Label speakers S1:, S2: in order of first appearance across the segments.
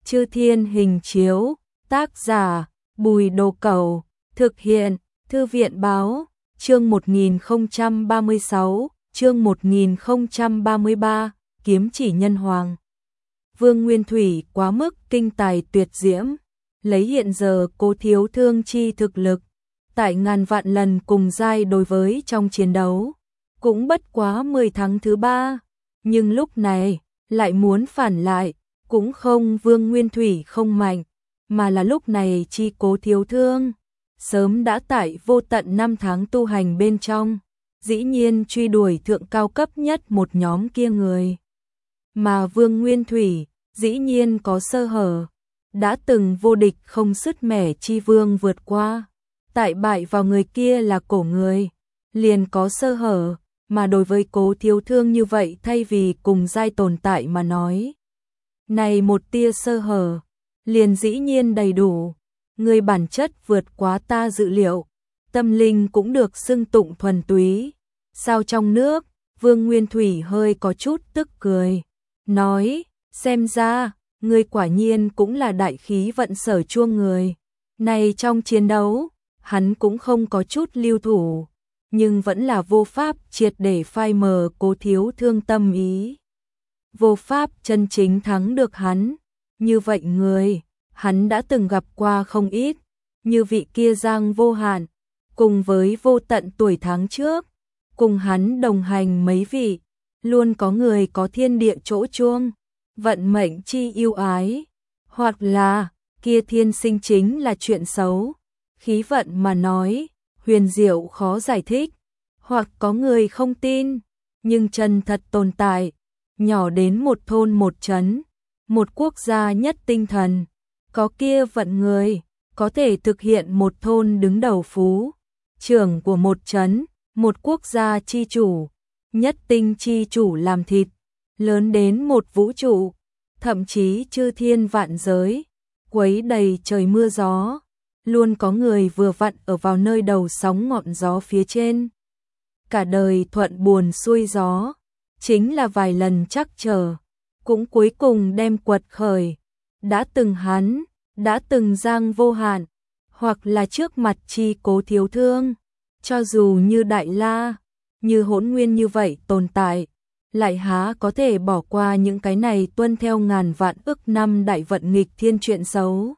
S1: Chư Thiên Hình Chiếu, tác giả, Bùi Đồ Cẩu, thực hiện, Thư viện Báo, chương 1036, chương 1033, kiếm chỉ nhân hoàng. Vương Nguyên Thủy quá mức kinh tài tuyệt diễm, lấy hiện giờ Cố Thiếu Thương chi thực lực, tại ngàn vạn lần cùng giai đối với trong chiến đấu, cũng bất quá 10 tháng thứ 3, nhưng lúc này lại muốn phản lại, cũng không Vương Nguyên Thủy không mạnh, mà là lúc này chi Cố Thiếu Thương sớm đã tại vô tận 5 tháng tu hành bên trong, dĩ nhiên truy đuổi thượng cao cấp nhất một nhóm kia người. Mà Vương Nguyên Thủy dĩ nhiên có sơ hở, đã từng vô địch không sứt mẻ chi vương vượt qua, tại bại vào người kia là cổ người, liền có sơ hở, mà đối với Cố Thiếu Thương như vậy thay vì cùng giai tồn tại mà nói. Này một tia sơ hở, liền dĩ nhiên đầy đủ, người bản chất vượt quá ta dự liệu, tâm linh cũng được xưng tụng thuần túy. Sao trong nước, Vương Nguyên Thủy hơi có chút tức cười, nói, xem ra, người quả nhiên cũng là đại khí vận sở chuông người. Này trong chiến đấu, hắn cũng không có chút lưu thủ, nhưng vẫn là vô pháp triệt để phai mờ Cố Thiếu Thương tâm ý. Vô pháp chân chính thắng được hắn, như vậy người, hắn đã từng gặp qua không ít, như vị kia Giang Vô Hạn, cùng với vô tận tuổi tháng trước, cùng hắn đồng hành mấy vị, luôn có người có thiên địa chỗ chuông, vận mệnh chi yêu ái, hoặc là, kia thiên sinh chính là chuyện xấu, khí vận mà nói, huyền diệu khó giải thích, hoặc có người không tin, nhưng chân thật tồn tại, nhỏ đến một thôn một trấn, một quốc gia nhất tinh thần, có kia vận người, có thể thực hiện một thôn đứng đầu phú, trưởng của một trấn, một quốc gia chi chủ, nhất tinh chi chủ làm thịt, lớn đến một vũ trụ, thậm chí chư thiên vạn giới, quấy đầy trời mưa gió, luôn có người vừa vặn ở vào nơi đầu sóng ngọn gió phía trên. Cả đời thuận buồn xuôi gió, chính là vài lần trắc trở, cũng cuối cùng đem quật khởi. Đã từng hắn, đã từng Giang Vô Hạn, hoặc là trước mặt chi Cố Thiếu Thương, cho dù như Đại La, như Hỗn Nguyên như vậy tồn tại, lại há có thể bỏ qua những cái này tuân theo ngàn vạn ức năm đại vận nghịch thiên chuyện xấu.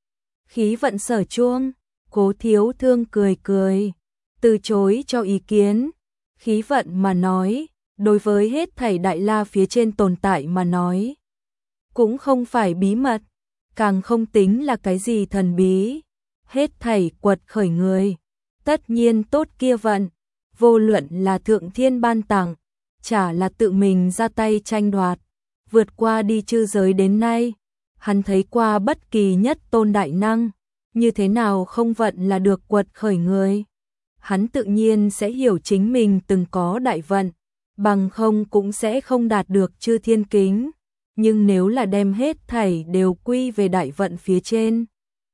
S1: Khí vận sở chuông, Cố Thiếu Thương cười cười, từ chối cho ý kiến. Khí vận mà nói, đối với hết thảy Đại La phía trên tồn tại mà nói, cũng không phải bí mật, càng không tính là cái gì thần bí. Hết thảy quật khởi người, tất nhiên tốt kia vận, vô luận là thượng thiên ban tặng, chả là tự mình ra tay tranh đoạt, vượt qua đi chư giới đến nay, hắn thấy qua bất kỳ nhất tôn đại năng, như thế nào không vận là được quật khởi người. Hắn tự nhiên sẽ hiểu chính mình từng có đại vận, bằng không cũng sẽ không đạt được chư thiên kính, nhưng nếu là đem hết thảy đều quy về đại vận phía trên,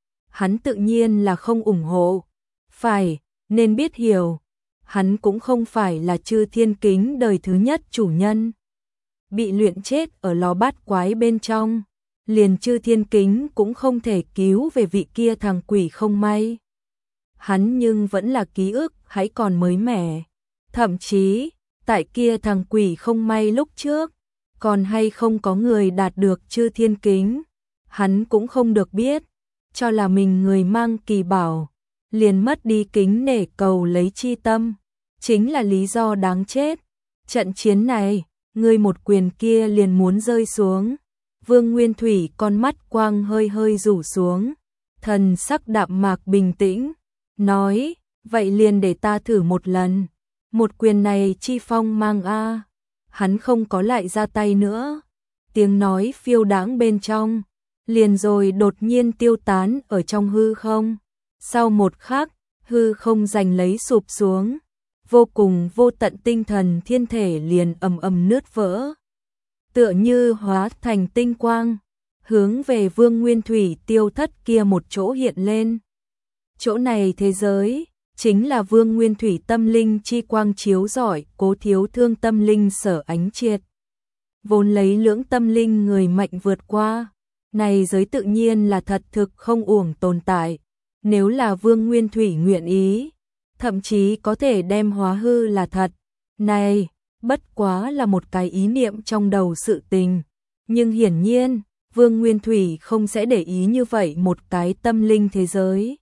S1: hắn tự nhiên là không ủng hộ. Phải, nên biết hiểu, hắn cũng không phải là chư thiên kính đời thứ nhất chủ nhân. Bị luyện chết ở lò bát quái bên trong, liền chư thiên kính cũng không thể cứu về vị kia thằng quỷ không may. Hắn nhưng vẫn là ký ức hãy còn mới mẻ, thậm chí, tại kia thằng quỷ không may lúc trước, còn hay không có người đạt được chư thiên kính, hắn cũng không được biết, cho là mình người mang kỳ bảo, liền mất đi kính nể cầu lấy chi tâm, chính là lý do đáng chết. Trận chiến này, người một quyền kia liền muốn rơi xuống. Vương Nguyên Thủy con mắt quang hơi hơi rủ xuống, thần sắc đạm mạc bình tĩnh, nói, vậy liền để ta thử một lần. Một quyền này chi phong mang a. Hắn không có lại ra tay nữa. Tiếng nói phiêu đãng bên trong, liền rồi đột nhiên tiêu tán ở trong hư không. Sau một khắc, hư không giành lấy sụp xuống, vô cùng vô tận tinh thần thiên thể liền ầm ầm nứt vỡ, tựa như hóa thành tinh quang, hướng về Vương Nguyên Thủy tiêu thất kia một chỗ hiện lên. Chỗ này thế giới, chính là Vương Nguyên Thủy tâm linh chi quang chiếu rọi, Cố Thiếu Thương tâm linh sở ánh triệt. Vốn lấy lưỡng tâm linh người mạnh vượt qua, Này giới tự nhiên là thật thực không uổng tồn tại. Nếu là Vương Nguyên Thủy nguyện ý, thậm chí có thể đem hóa hư là thật. Này, bất quá là một cái ý niệm trong đầu sự tình. Nhưng hiển nhiên, Vương Nguyên Thủy không sẽ để ý như vậy một cái tâm linh thế giới.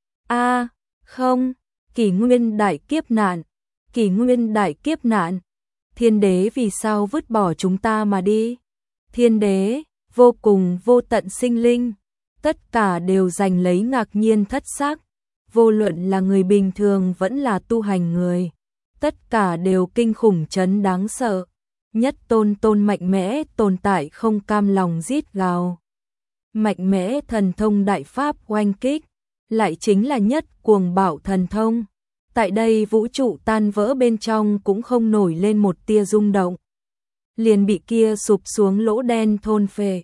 S1: Không, kỷ nguyên đại kiếp nạn, kỷ nguyên đại kiếp nạn. Thiên đế vì sao vứt bỏ chúng ta mà đi? Thiên đế, vô cùng vô tận sinh linh, tất cả đều giành lấy ngạc nhiên thất sắc. Vô luận là người bình thường vẫn là tu hành người, tất cả đều kinh khủng chấn đáng sợ. Nhất tôn mạnh mẽ tồn tại không cam lòng rít gào. Mạnh mẽ thần thông đại pháp oanh kích, lại chính là nhất cuồng bạo thần thông. Tại đây vũ trụ tan vỡ bên trong cũng không nổi lên một tia rung động. Liền bị kia sụp xuống lỗ đen thôn phệ.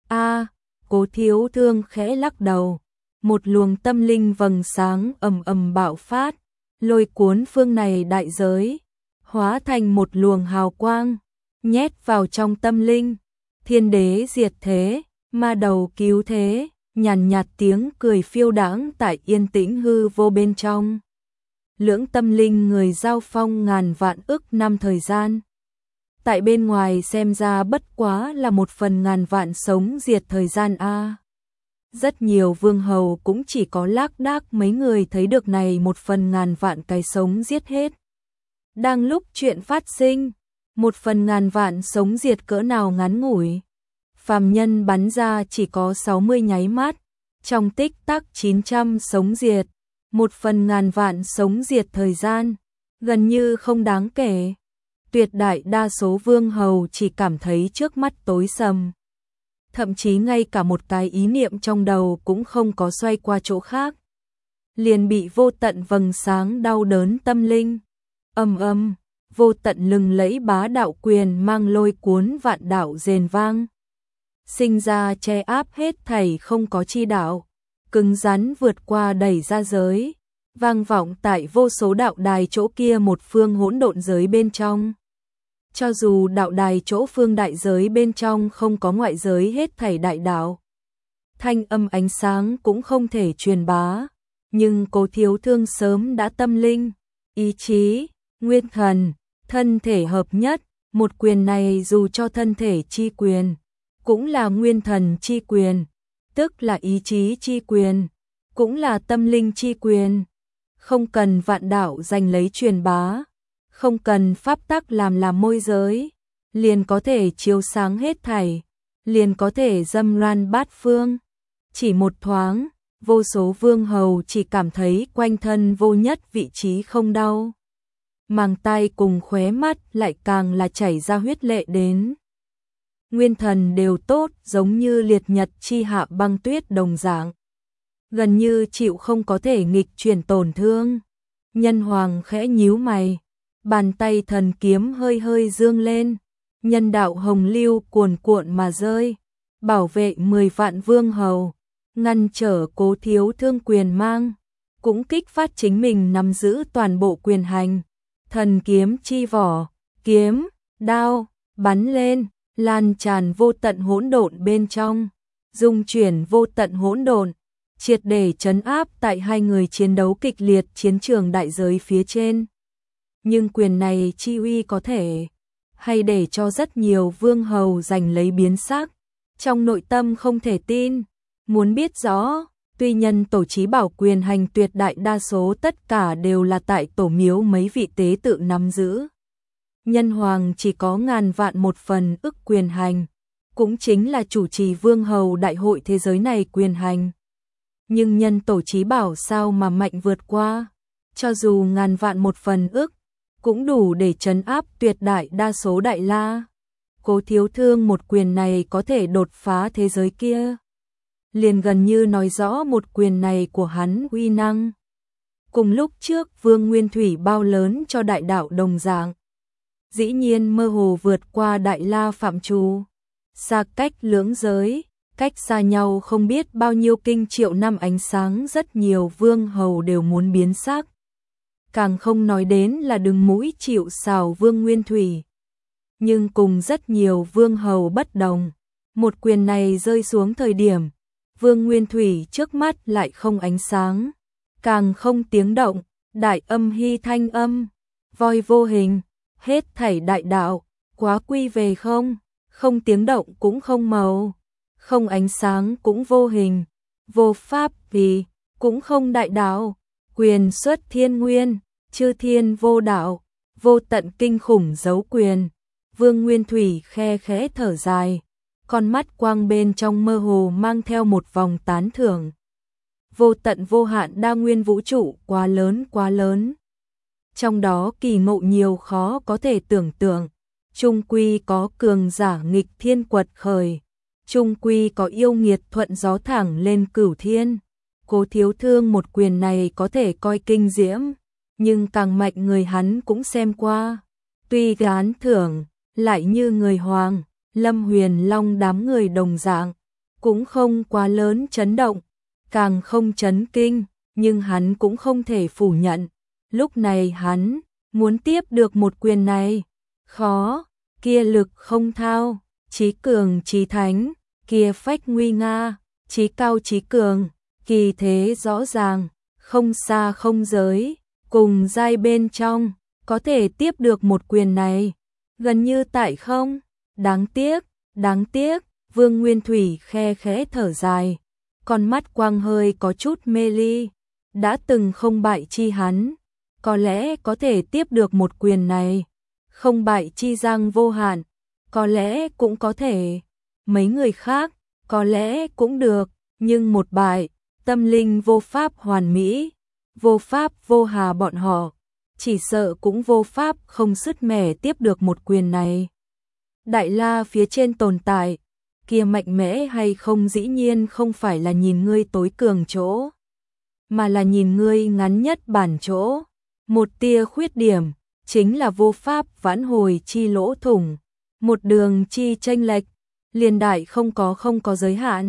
S1: Cố Thiếu Thương khẽ lắc đầu. Một luồng tâm linh vầng sáng ầm ầm bạo phát, lôi cuốn phương này đại giới, hóa thành một luồng hào quang, nhét vào trong tâm linh. Thiên đế diệt thế, ma đầu cứu thế, nhàn nhạt tiếng cười phiêu đãng tại yên tĩnh hư vô bên trong. Lưỡng tâm linh người giao phong ngàn vạn ức năm thời gian. Tại bên ngoài xem ra bất quá là một phần ngàn vạn sống diệt thời gian a. Rất nhiều vương hầu cũng chỉ có lác đác mấy người thấy được này một phần ngàn vạn cái sống giết hết. Đang lúc chuyện phát sinh, một phần ngàn vạn sống diệt cỡ nào ngắn ngủi. Phàm nhân bắn ra chỉ có 60 nháy mắt, trong tích tắc 900 sống diệt, một phần ngàn vạn sống diệt thời gian, gần như không đáng kể. Tuyệt đại đa số vương hầu chỉ cảm thấy trước mắt tối sầm. Thậm chí ngay cả một cái ý niệm trong đầu cũng không có xoay qua chỗ khác. Liền bị vô tận vầng sáng đau đớn tâm linh. Vô tận lừng lẫy bá đạo quyền mang lôi cuốn vạn đạo rền vang. Sinh ra che áp hết thảy không có chi đạo, cứng rắn vượt qua đẩy ra giới, vang vọng tại vô số đạo đài chỗ kia một phương hỗn độn giới bên trong. Cho dù đạo đài chỗ phương đại giới bên trong không có ngoại giới hết thảy đại đạo, thanh âm ánh sáng cũng không thể truyền bá, nhưng Cố Thiếu Thương sớm đã tâm linh, ý chí, nguyên thần, thân thể hợp nhất, một quyền này dù cho thân thể chi quyền, cũng là nguyên thần chi quyền, tức là ý chí chi quyền, cũng là tâm linh chi quyền. Không cần vạn đạo giành lấy truyền bá, không cần pháp tắc làm môi giới, liền có thể chiếu sáng hết thảy, liền có thể dâm loan bát phương. Chỉ một thoáng, vô số vương hầu chỉ cảm thấy quanh thân vô nhất vị trí không đau. Màng tai cùng khóe mắt lại càng là chảy ra huyết lệ đến. Nguyên thần đều tốt giống như liệt nhật chi hạ băng tuyết đồng dạng. Gần như chịu không có thể nghịch chuyển tổn thương. Nhân hoàng khẽ nhíu mày. Bàn tay thần kiếm hơi hơi dương lên. Nhân đạo hồng lưu cuồn cuộn mà rơi. Bảo vệ 10 vạn vương hầu. Ngăn trở Cố Thiếu Thương quyền mang. Cũng kích phát chính mình nắm giữ toàn bộ quyền hành. Thần kiếm chi vỏ, kiếm, đao, bắn lên, lan tràn vô tận hỗn độn bên trong, dung chuyển vô tận hỗn độn, triệt để trấn áp tại hai người chiến đấu kịch liệt chiến trường đại giới phía trên. Nhưng quyền này chi uy có thể, hay để cho rất nhiều vương hầu giành lấy biến sắc, trong nội tâm không thể tin, muốn biết rõ. Tuy nhân tổ chí bảo quyền hành tuyệt đại đa số tất cả đều là tại tổ miếu mấy vị tế tự nắm giữ. Nhân hoàng chỉ có ngàn vạn một phần ức quyền hành, cũng chính là chủ trì vương hầu đại hội thế giới này quyền hành. Nhưng nhân tổ chí bảo sao mà mạnh vượt qua, cho dù ngàn vạn một phần ức, cũng đủ để trấn áp tuyệt đại đa số đại la. Cố Thiếu Thương một quyền này có thể đột phá thế giới kia. Liền gần như nói rõ một quyền này của hắn uy năng. Cùng lúc trước Vương Nguyên Thủy bao lớn cho đại đạo đồng dạng. Dĩ nhiên mơ hồ vượt qua đại la phạm trù. Xa cách lưỡng giới, cách xa nhau không biết bao nhiêu kinh triệu năm ánh sáng rất nhiều vương hầu đều muốn biến sắc. Càng không nói đến là đứng mũi chịu sào Vương Nguyên Thủy. Nhưng cùng rất nhiều vương hầu bất đồng. Một quyền này rơi xuống thời điểm, Vương Nguyên Thủy trước mắt lại không ánh sáng, càng không tiếng động, đại âm hy thanh âm, voi vô hình, hết thảy đại đạo, quá quy về không, không tiếng động cũng không màu, không ánh sáng cũng vô hình, vô pháp vì, cũng không đại đạo, quyền xuất thiên nguyên, chư thiên vô đạo, vô tận kinh khủng dấu quyền. Vương Nguyên Thủy khe khẽ thở dài, con mắt quang bên trong mơ hồ mang theo một vòng tán thưởng. Vô tận vô hạn đa nguyên vũ trụ quá lớn quá lớn. Trong đó kỳ ngộ nhiều khó có thể tưởng tượng, chung quy có cường giả nghịch thiên quật khởi, chung quy có yêu nghiệt thuận gió thẳng lên cửu thiên. Cố Thiếu Thương một quyền này có thể coi kinh diễm, nhưng càng mạnh người hắn cũng xem qua. Tuy gán thưởng, lại như người hoàng, Lâm Huyền Long đám người đồng dạng, cũng không quá lớn chấn động, càng không chấn kinh, nhưng hắn cũng không thể phủ nhận. Lúc này hắn muốn tiếp được một quyền này, khó, kia lực không thao, chí cường chí thánh, kia phách nguy nga, chí cao chí cường, kỳ thế rõ ràng, không xa không giới, cùng giai bên trong, có thể tiếp được một quyền này, gần như tại không, đáng tiếc, Vương Nguyên Thủy khe khẽ thở dài, con mắt quang hơi có chút mê ly, đã từng không bại chi hắn, có lẽ có thể tiếp được một quyền này, không bại chi Giang Vô Hạn, có lẽ cũng có thể, mấy người khác, có lẽ cũng được, nhưng một bại, tâm linh vô pháp hoàn mỹ, vô pháp vô hà bọn họ, chỉ sợ cũng vô pháp không sứt mẻ tiếp được một quyền này. Đại La phía trên tồn tại, kia mạnh mẽ hay không dĩ nhiên không phải là nhìn ngươi tối cường chỗ, mà là nhìn ngươi ngắn nhất bản chỗ. Một tia khuyết điểm, chính là vô pháp vãn hồi chi lỗ thủng, một đường chi chênh lệch, liền đại không có giới hạn.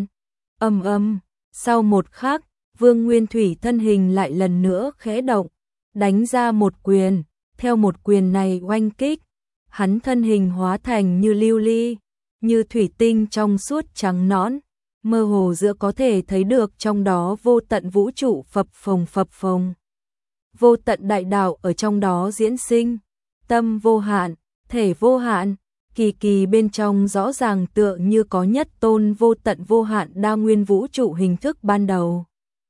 S1: Sau một khắc, Vương Nguyên Thủy thân hình lại lần nữa khẽ động, đánh ra một quyền, theo một quyền này oanh kích, hắn thân hình hóa thành như lưu ly, như thủy tinh trong suốt trắng nõn, mơ hồ giữa có thể thấy được trong đó vô tận vũ trụ phập phồng. Vô tận đại đạo ở trong đó diễn sinh, tâm vô hạn, thể vô hạn, kỳ bên trong rõ ràng tựa như có nhất tôn vô tận vô hạn đa nguyên vũ trụ hình thức ban đầu.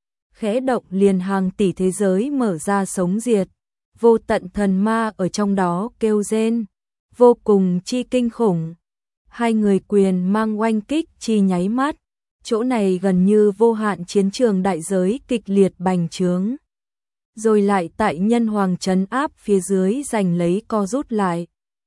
S1: Khẽ động liền hàng tỷ thế giới mở ra sống diệt, vô tận thần ma ở trong đó kêu rên, vô cùng chi kinh khủng. Hai người quyền mang oanh kích chi nháy mắt, chỗ này gần như vô hạn chiến trường đại giới kịch liệt bành trướng. Rồi lại tại nhân hoàng trấn áp phía dưới giành lấy co rút lại.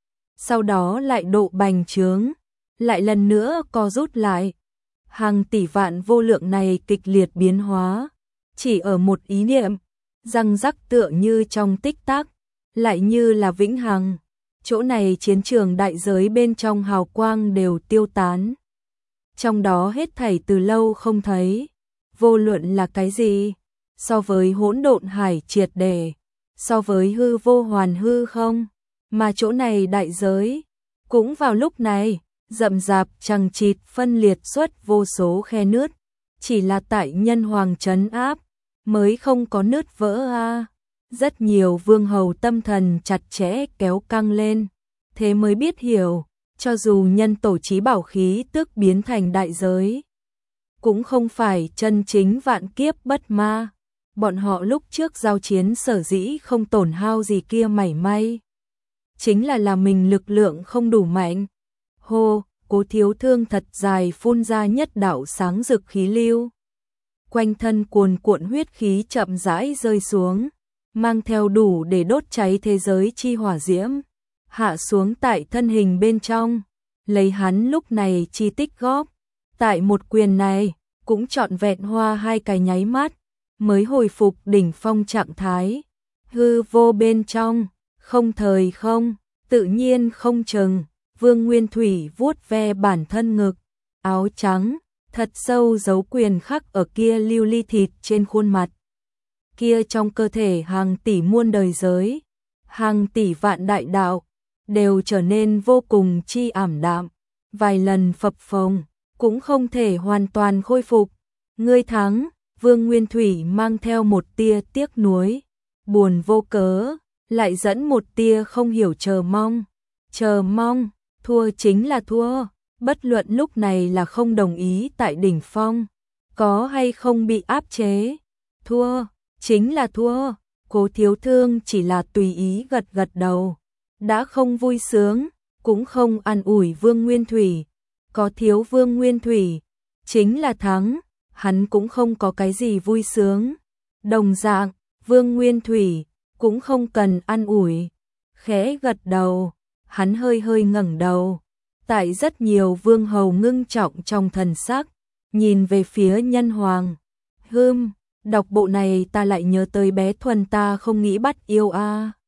S1: Sau đó lại độ bành trướng, lại lần nữa co rút lại. Hàng tỷ vạn vô lượng này kịch liệt biến hóa, chỉ ở một ý niệm, răng rắc tựa như trong tích tắc, lại như là vĩnh hằng. Chỗ này chiến trường đại giới bên trong hào quang đều tiêu tán. Trong đó hết thảy từ lâu không thấy, vô luận là cái gì, so với hỗn độn hải triệt để, so với hư vô hoàn hư không, mà chỗ này đại giới, cũng vào lúc này, rậm rạp chằng chịt phân liệt xuất vô số khe nứt, chỉ là tại nhân hoàng trấn áp, mới không có nứt vỡ a. Rất nhiều vương hầu tâm thần chặt chẽ kéo căng lên, thế mới biết hiểu, cho dù nhân tổ chí bảo khí tức biến thành đại giới, cũng không phải chân chính vạn kiếp bất ma. Bọn họ lúc trước giao chiến sở dĩ không tổn hao gì kia mảy may, chính là mình lực lượng không đủ mạnh. Hô, Cố Thiếu Thương thật dài phun ra nhất đạo sáng rực khí lưu. Quanh thân cuồn cuộn huyết khí chậm rãi rơi xuống, mang theo đủ để đốt cháy thế giới chi hỏa diễm, hạ xuống tại thân hình bên trong, lấy hắn lúc này chi tích góp, tại một quyền này, cũng trọn vẹn hoa hai cái nháy mắt, mới hồi phục đỉnh phong trạng thái. Hư vô bên trong, không thời không, tự nhiên không chừng, Vương Nguyên Thủy vuốt ve bản thân ngực, áo trắng, thật sâu dấu quyền khắc ở kia lưu ly thịt trên khuôn mặt. Kia trong cơ thể hàng tỷ muôn đời giới, hàng tỷ vạn đại đạo, đều trở nên vô cùng chi ảm đạm, vài lần phập phồng, cũng không thể hoàn toàn khôi phục. Ngươi thắng, Vương Nguyên Thủy mang theo một tia tiếc nuối, buồn vô cớ, lại dẫn một tia không hiểu chờ mong. Chờ mong, thua chính là thua, bất luận lúc này là không đồng ý tại đỉnh phong, có hay không bị áp chế. Thua, chính là thua, Cố Thiếu Thương chỉ là tùy ý gật gật đầu, đã không vui sướng, cũng không an ủi Vương Nguyên Thủy, có thiếu Vương Nguyên Thủy, chính là thắng, hắn cũng không có cái gì vui sướng. Đồng dạng, Vương Nguyên Thủy cũng không cần an ủi, khẽ gật đầu, hắn hơi hơi ngẩng đầu, tại rất nhiều vương hầu ngưng trọng trong thần sắc, nhìn về phía Nhân Hoàng. Đọc bộ này ta lại nhớ tới bé Thuần ta không nghĩ bắt yêu a.